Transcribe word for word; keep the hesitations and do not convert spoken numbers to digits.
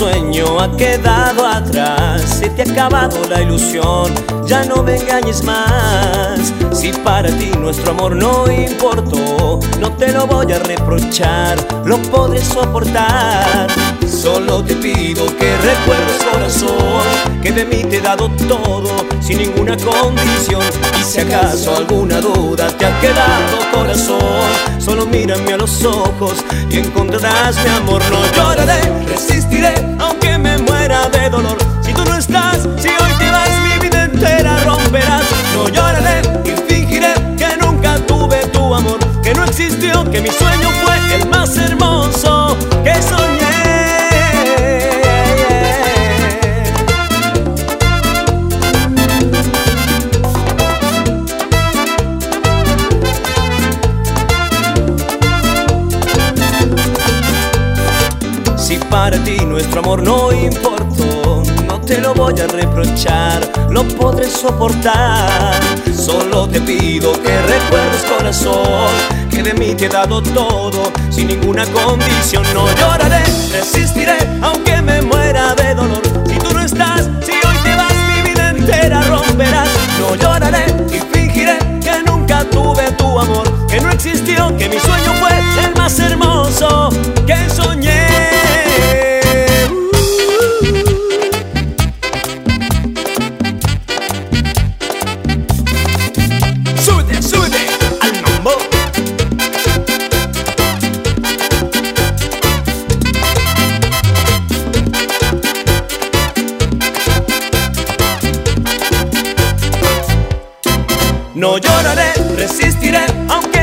sueño ha quedado atrás, se te ha acabado la ilusión, ya no me engañes más. Si para ti nuestro amor no importó, no te lo voy a reprochar, lo podré soportar. Solo te pido que recuerdes, corazón, que de mí te he dado todo, sin ninguna condición. Y si acaso alguna duda te ha quedado, corazón, solo mírame a los ojos y encontrarás mi amor. No lloraré, resistiré, aunque me muera de dolor. Si tú no estás, si hoy te vas, mi vida entera romperás. No lloraré y fingiré que nunca tuve tu amor, que no existió, que mi sueño fue el más hermoso que soñé. Si para ti nuestro amor no importó, no te lo voy a reprochar, lo podré soportar. Solo te pido que recuerdes, corazón, que de mí te he dado todo, sin ninguna condición. No lloraré, resistiré, aunque me muera de dolor. Si tú no estás, si hoy te vas, mi vida entera romperás. No lloraré y fingiré que nunca tuve tu amor, que no existió, que mi sueño fue el más hermoso que soñé. No lloraré, resistiré, aunque